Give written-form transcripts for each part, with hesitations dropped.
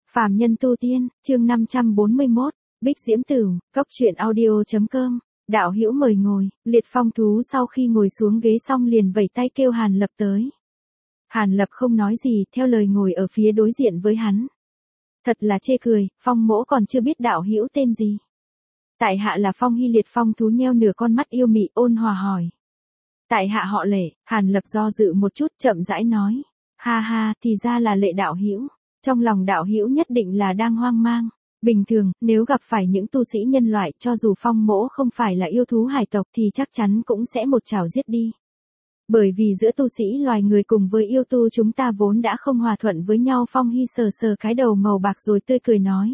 Phàm nhân tu tiên, chương 541, Bích Diễm Tửu, cốc truyện audio.com, đạo hữu mời ngồi, Liệt Phong thú sau khi ngồi xuống ghế xong liền vẩy tay kêu Hàn Lập tới. Hàn Lập không nói gì, theo lời ngồi ở phía đối diện với hắn. Thật là chê cười, Phong mỗ còn chưa biết đạo hữu tên gì. Tại hạ là Phong Hy. Liệt Phong thú nheo nửa con mắt yêu mị ôn hòa hỏi. Tại hạ họ Lệ. Hàn Lập do dự một chút chậm rãi nói. Ha ha, thì ra là Lệ đạo hữu. Trong lòng đạo hữu nhất định là đang hoang mang. Bình thường, nếu gặp phải những tu sĩ nhân loại, cho dù Phong mỗ không phải là yêu thú hải tộc thì chắc chắn cũng sẽ một chảo giết đi. Bởi vì giữa tu sĩ loài người cùng với yêu tu chúng ta vốn đã không hòa thuận với nhau. Phong Hy sờ sờ cái đầu màu bạc rồi tươi cười nói.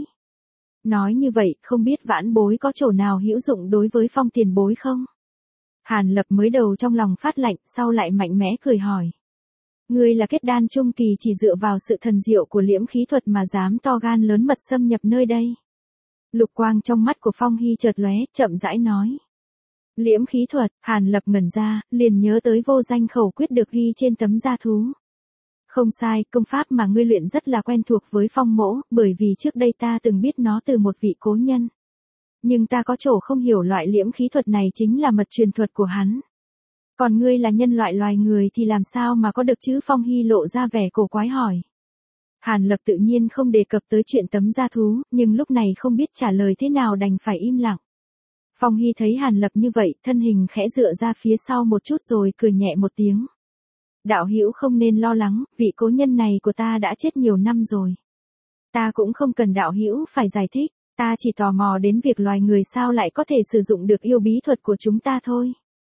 Nói như vậy, không biết vãn bối có chỗ nào hữu dụng đối với Phong tiền bối không? Hàn Lập mới đầu trong lòng phát lạnh, sau lại mạnh mẽ cười hỏi. Ngươi là kết đan trung kỳ, chỉ dựa vào sự thần diệu của liễm khí thuật mà dám to gan lớn mật xâm nhập nơi đây. Lục quang trong mắt của Phong Hy chợt lóe, chậm rãi nói. Liễm khí thuật. Hàn Lập ngẩn ra, liền nhớ tới vô danh khẩu quyết được ghi trên tấm da thú. Không sai, công pháp mà ngươi luyện rất là quen thuộc với Phong mỗ, bởi vì trước đây ta từng biết nó từ một vị cố nhân. Nhưng ta có chỗ không hiểu, loại liễm khí thuật này chính là mật truyền thuật của hắn. Còn ngươi là nhân loại loài người thì làm sao mà có được chứ? Phong Hy lộ ra vẻ cổ quái hỏi. Hàn Lập tự nhiên không đề cập tới chuyện tấm da thú, nhưng lúc này không biết trả lời thế nào đành phải im lặng. Phong Hy thấy Hàn Lập như vậy, thân hình khẽ dựa ra phía sau một chút rồi cười nhẹ một tiếng. Đạo hữu không nên lo lắng, vị cố nhân này của ta đã chết nhiều năm rồi. Ta cũng không cần đạo hữu phải giải thích, ta chỉ tò mò đến việc loài người sao lại có thể sử dụng được yêu bí thuật của chúng ta thôi.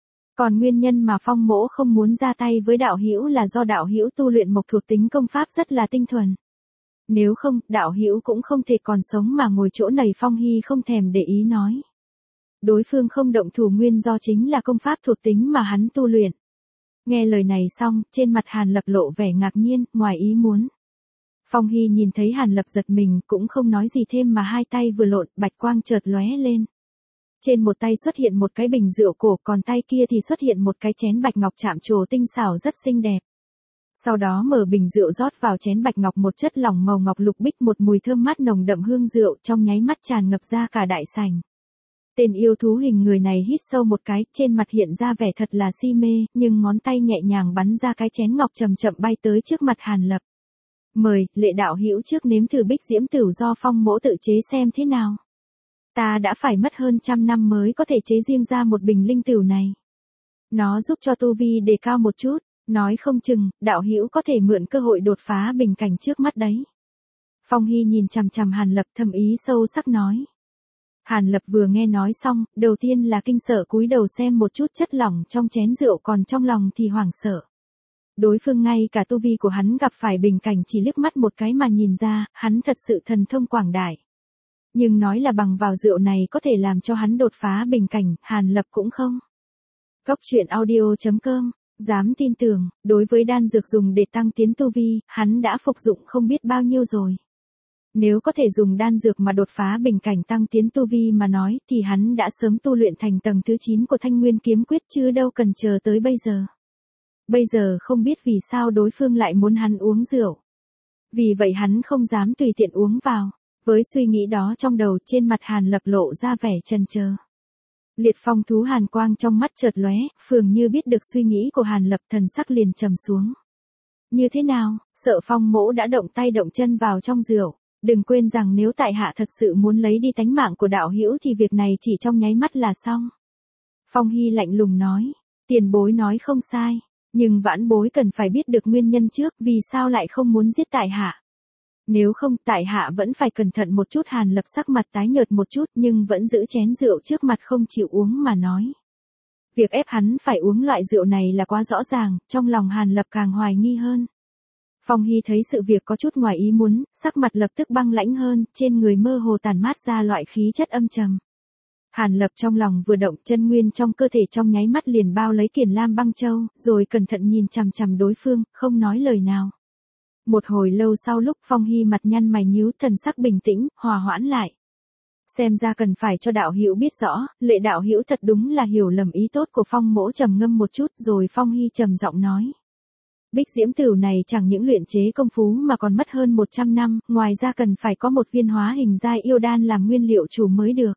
Còn nguyên nhân mà Phong mỗ không muốn ra tay với đạo hữu là do đạo hữu tu luyện mộc thuộc tính công pháp rất là tinh thuần. Nếu không, đạo hữu cũng không thể còn sống mà ngồi chỗ này. Phong Hy không thèm để ý nói. Đối phương không động thủ nguyên do chính là công pháp thuộc tính mà hắn tu luyện. Nghe lời này xong, trên mặt Hàn Lập lộ vẻ ngạc nhiên, ngoài ý muốn. Phong Hy nhìn thấy Hàn Lập giật mình, cũng không nói gì thêm mà hai tay vừa lộn, bạch quang chợt lóe lên. Trên một tay xuất hiện một cái bình rượu cổ, còn tay kia thì xuất hiện một cái chén bạch ngọc chạm trổ tinh xảo rất xinh đẹp. Sau đó mở bình rượu rót vào chén bạch ngọc một chất lỏng màu ngọc lục bích, một mùi thơm mát nồng đậm hương rượu trong nháy mắt tràn ngập ra cả đại sảnh. Tên yêu thú hình người này hít sâu một cái, trên mặt hiện ra vẻ thật là si mê, nhưng ngón tay nhẹ nhàng bắn ra cái chén ngọc chậm chậm bay tới trước mặt Hàn Lập. Mời, Lệ đạo hữu trước nếm thử Bích Diễm Tửu do Phong mỗ tự chế xem thế nào. Ta đã phải mất hơn 100 năm mới có thể chế riêng ra một bình linh tửu này. Nó giúp cho tu vi đề cao một chút, nói không chừng, đạo hữu có thể mượn cơ hội đột phá bình cảnh trước mắt đấy. Phong Hy nhìn chằm chằm Hàn Lập thầm ý sâu sắc nói. Hàn Lập vừa nghe nói xong, đầu tiên là kinh sợ cúi đầu xem một chút chất lỏng trong chén rượu, còn trong lòng thì hoảng sợ. Đối phương ngay cả tu vi của hắn gặp phải bình cảnh chỉ liếc mắt một cái mà nhìn ra, hắn thật sự thần thông quảng đại. Nhưng nói là bằng vào rượu này có thể làm cho hắn đột phá bình cảnh, Hàn Lập cũng không. Cốc truyện audio.com, dám tin tưởng, đối với đan dược dùng để tăng tiến tu vi, hắn đã phục dụng không biết bao nhiêu rồi. Nếu có thể dùng đan dược mà đột phá bình cảnh tăng tiến tu vi mà nói, thì hắn đã sớm tu luyện thành tầng thứ 9 của Thanh Nguyên kiếm quyết chứ đâu cần chờ tới bây giờ. Bây giờ không biết vì sao đối phương lại muốn hắn uống rượu. Vì vậy hắn không dám tùy tiện uống vào. Với suy nghĩ đó trong đầu, trên mặt Hàn Lập lộ ra vẻ chần chờ. Liệt Phong thú hàn quang trong mắt chợt lóe, phường như biết được suy nghĩ của Hàn Lập, thần sắc liền trầm xuống. Như thế nào, sợ Phong mỗ đã động tay động chân vào trong rượu. Đừng quên rằng nếu tại hạ thật sự muốn lấy đi tánh mạng của đạo hữu thì việc này chỉ trong nháy mắt là xong. Phong Hy lạnh lùng nói. Tiền bối nói không sai, nhưng vãn bối cần phải biết được nguyên nhân trước, vì sao lại không muốn giết tại hạ. Nếu không, tại hạ vẫn phải cẩn thận một chút. Hàn Lập sắc mặt tái nhợt một chút nhưng vẫn giữ chén rượu trước mặt không chịu uống mà nói. Việc ép hắn phải uống loại rượu này là quá rõ ràng, trong lòng Hàn Lập càng hoài nghi hơn. Phong Hy thấy sự việc có chút ngoài ý muốn, sắc mặt lập tức băng lãnh hơn, trên người mơ hồ tản mát ra loại khí chất âm trầm. Hàn Lập trong lòng vừa động, chân nguyên trong cơ thể trong nháy mắt liền bao lấy Kiền Lam băng châu, rồi cẩn thận nhìn chằm chằm đối phương, không nói lời nào. Một hồi lâu sau, lúc Phong Hy mặt nhăn mày nhíu, thần sắc bình tĩnh, hòa hoãn lại. Xem ra cần phải cho đạo hữu biết rõ, Lệ đạo hữu thật đúng là hiểu lầm ý tốt của Phong mỗ. Trầm ngâm một chút rồi Phong Hy trầm giọng nói. Bích Diễm Tửu này chẳng những luyện chế công phú mà còn mất hơn 100 năm, ngoài ra cần phải có một viên hóa hình giai yêu đan làm nguyên liệu chủ mới được.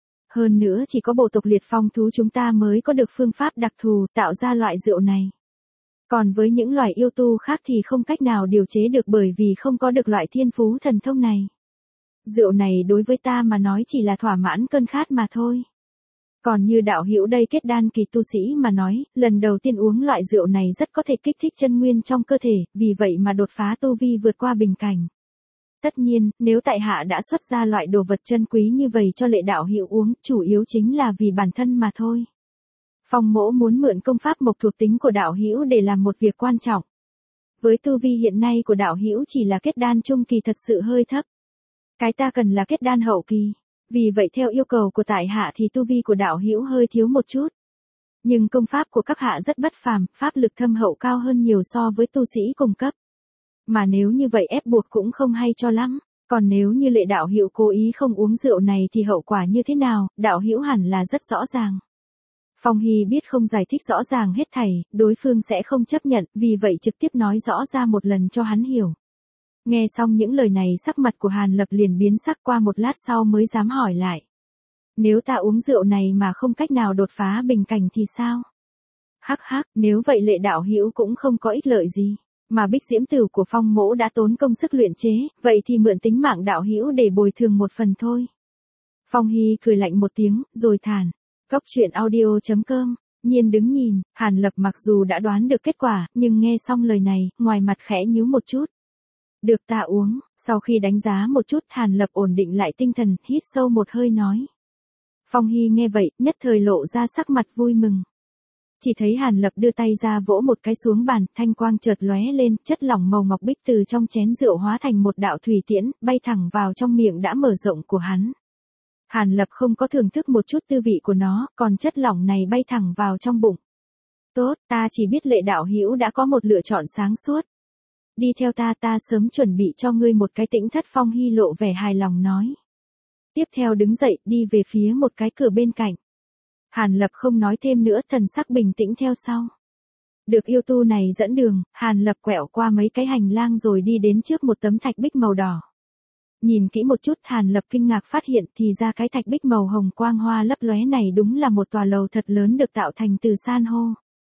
Hơn nữa chỉ có bộ tộc liệt phong thú chúng ta mới có được phương pháp đặc thù tạo ra loại rượu này. Còn với những loài yêu tu khác thì không cách nào điều chế được bởi vì không có được loại thiên phú thần thông này. Rượu này đối với ta mà nói chỉ là thỏa mãn cơn khát mà thôi. Còn như đạo hữu đây kết đan kỳ tu sĩ mà nói, lần đầu tiên uống loại rượu này rất có thể kích thích chân nguyên trong cơ thể, vì vậy mà đột phá tu vi vượt qua bình cảnh. Tất nhiên, nếu tại hạ đã xuất ra loại đồ vật chân quý như vậy cho lệ đạo hữu uống, chủ yếu chính là vì bản thân mà thôi. Phong mỗ muốn mượn công pháp mộc thuộc tính của đạo hữu để làm một việc quan trọng. Với tu vi hiện nay của đạo hữu chỉ là kết đan trung kỳ thật sự hơi thấp. Cái ta cần là kết đan hậu kỳ. Vì vậy theo yêu cầu của tại hạ thì tu vi của đạo hữu hơi thiếu một chút. Nhưng công pháp của các hạ rất bất phàm, pháp lực thâm hậu cao hơn nhiều so với tu sĩ cùng cấp. Mà nếu như vậy ép buộc cũng không hay cho lắm. Còn nếu như lệ đạo hữu cố ý không uống rượu này thì hậu quả như thế nào, đạo hữu hẳn là rất rõ ràng. Phong Hy biết không giải thích rõ ràng hết thảy, đối phương sẽ không chấp nhận, vì vậy trực tiếp nói rõ ra một lần cho hắn hiểu. Nghe xong những lời này sắc mặt của Hàn Lập liền biến sắc, qua một lát sau mới dám hỏi lại. Nếu ta uống rượu này mà không cách nào đột phá bình cảnh thì sao? Hắc hắc, nếu vậy lệ đạo hữu cũng không có ích lợi gì. Mà Bích Diễm Tửu của Phong mỗ đã tốn công sức luyện chế, vậy thì mượn tính mạng đạo hữu để bồi thường một phần thôi. Phong Hy cười lạnh một tiếng, rồi thản. Cốc truyện audio.com, Nhiên đứng nhìn, Hàn Lập mặc dù đã đoán được kết quả, nhưng nghe xong lời này, ngoài mặt khẽ nhíu một chút. Được ta uống, sau khi đánh giá một chút Hàn Lập ổn định lại tinh thần, hít sâu một hơi nói. Phong Hy nghe vậy, nhất thời lộ ra sắc mặt vui mừng. Chỉ thấy Hàn Lập đưa tay ra vỗ một cái xuống bàn, thanh quang chợt lóe lên, chất lỏng màu ngọc bích từ trong chén rượu hóa thành một đạo thủy tiễn, bay thẳng vào trong miệng đã mở rộng của hắn. Hàn Lập không có thưởng thức một chút tư vị của nó, còn chất lỏng này bay thẳng vào trong bụng. Tốt, ta chỉ biết lệ đạo hữu đã có một lựa chọn sáng suốt. Đi theo ta sớm chuẩn bị cho ngươi một cái tĩnh thất. Phong Hy lộ vẻ hài lòng nói. Tiếp theo đứng dậy, đi về phía một cái cửa bên cạnh. Hàn Lập không nói thêm nữa, thần sắc bình tĩnh theo sau. Được yêu tu này dẫn đường, Hàn Lập quẹo qua mấy cái hành lang rồi đi đến trước một tấm thạch bích màu đỏ. Nhìn kỹ một chút Hàn Lập kinh ngạc phát hiện thì ra cái thạch bích màu hồng quang hoa lấp lóe này đúng là một tòa lầu thật lớn được tạo thành từ san hô.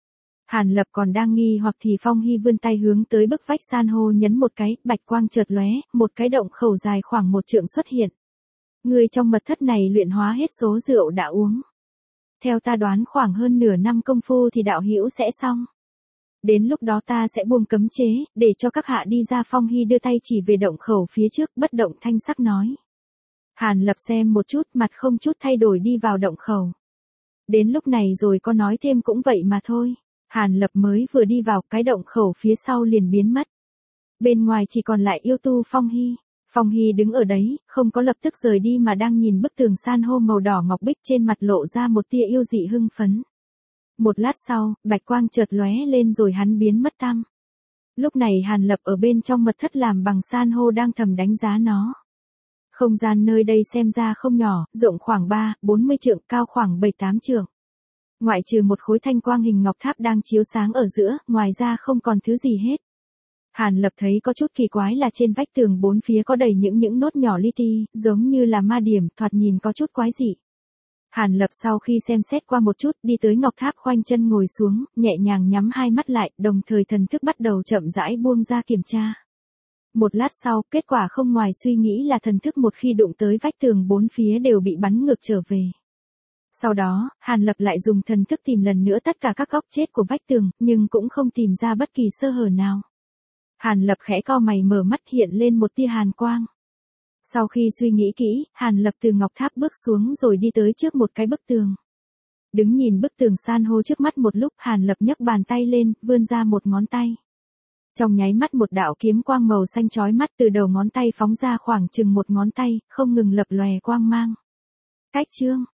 Hàn Lập còn đang nghi hoặc thì Phong Hy vươn tay hướng tới bức vách san hô nhấn một cái, bạch quang chợt lóe, một cái động khẩu dài khoảng 1 trượng xuất hiện. Người trong mật thất này luyện hóa hết số rượu đã uống. Theo ta đoán khoảng hơn nửa năm công phu thì đạo hữu sẽ xong. Đến lúc đó ta sẽ buông cấm chế, để cho các hạ đi ra. Phong Hy đưa tay chỉ về động khẩu phía trước, bất động thanh sắc nói. Hàn Lập xem một chút, mặt không chút thay đổi đi vào động khẩu. Đến lúc này rồi có nói thêm cũng vậy mà thôi. Hàn Lập mới vừa đi vào, cái động khẩu phía sau liền biến mất. Bên ngoài chỉ còn lại yêu tu Phong Hy. Phong Hy đứng ở đấy, không có lập tức rời đi mà đang nhìn bức tường san hô màu đỏ ngọc bích, trên mặt lộ ra một tia yêu dị hưng phấn. Một lát sau, bạch quang chợt lóe lên rồi hắn biến mất tăm. Lúc này Hàn Lập ở bên trong mật thất làm bằng san hô đang thầm đánh giá nó. Không gian nơi đây xem ra không nhỏ, rộng khoảng 3-40 trượng, cao khoảng 7-8 trượng. Ngoại trừ một khối thanh quang hình ngọc tháp đang chiếu sáng ở giữa, ngoài ra không còn thứ gì hết. Hàn Lập thấy có chút kỳ quái là trên vách tường bốn phía có đầy những nốt nhỏ li ti, giống như là ma điểm, thoạt nhìn có chút quái dị. Hàn Lập sau khi xem xét qua một chút, đi tới ngọc tháp khoanh chân ngồi xuống, nhẹ nhàng nhắm hai mắt lại, đồng thời thần thức bắt đầu chậm rãi buông ra kiểm tra. Một lát sau, kết quả không ngoài suy nghĩ là thần thức một khi đụng tới vách tường bốn phía đều bị bắn ngược trở về. Sau đó, Hàn Lập lại dùng thần thức tìm lần nữa tất cả các góc chết của vách tường, nhưng cũng không tìm ra bất kỳ sơ hở nào. Hàn Lập khẽ cau mày mở mắt, hiện lên một tia hàn quang. Sau khi suy nghĩ kỹ, Hàn Lập từ ngọc tháp bước xuống rồi đi tới trước một cái bức tường. Đứng nhìn bức tường san hô trước mắt một lúc, Hàn Lập nhấc bàn tay lên, vươn ra một ngón tay. Trong nháy mắt một đạo kiếm quang màu xanh chói mắt từ đầu ngón tay phóng ra khoảng chừng một ngón tay, không ngừng lập lòe quang mang. Cách chương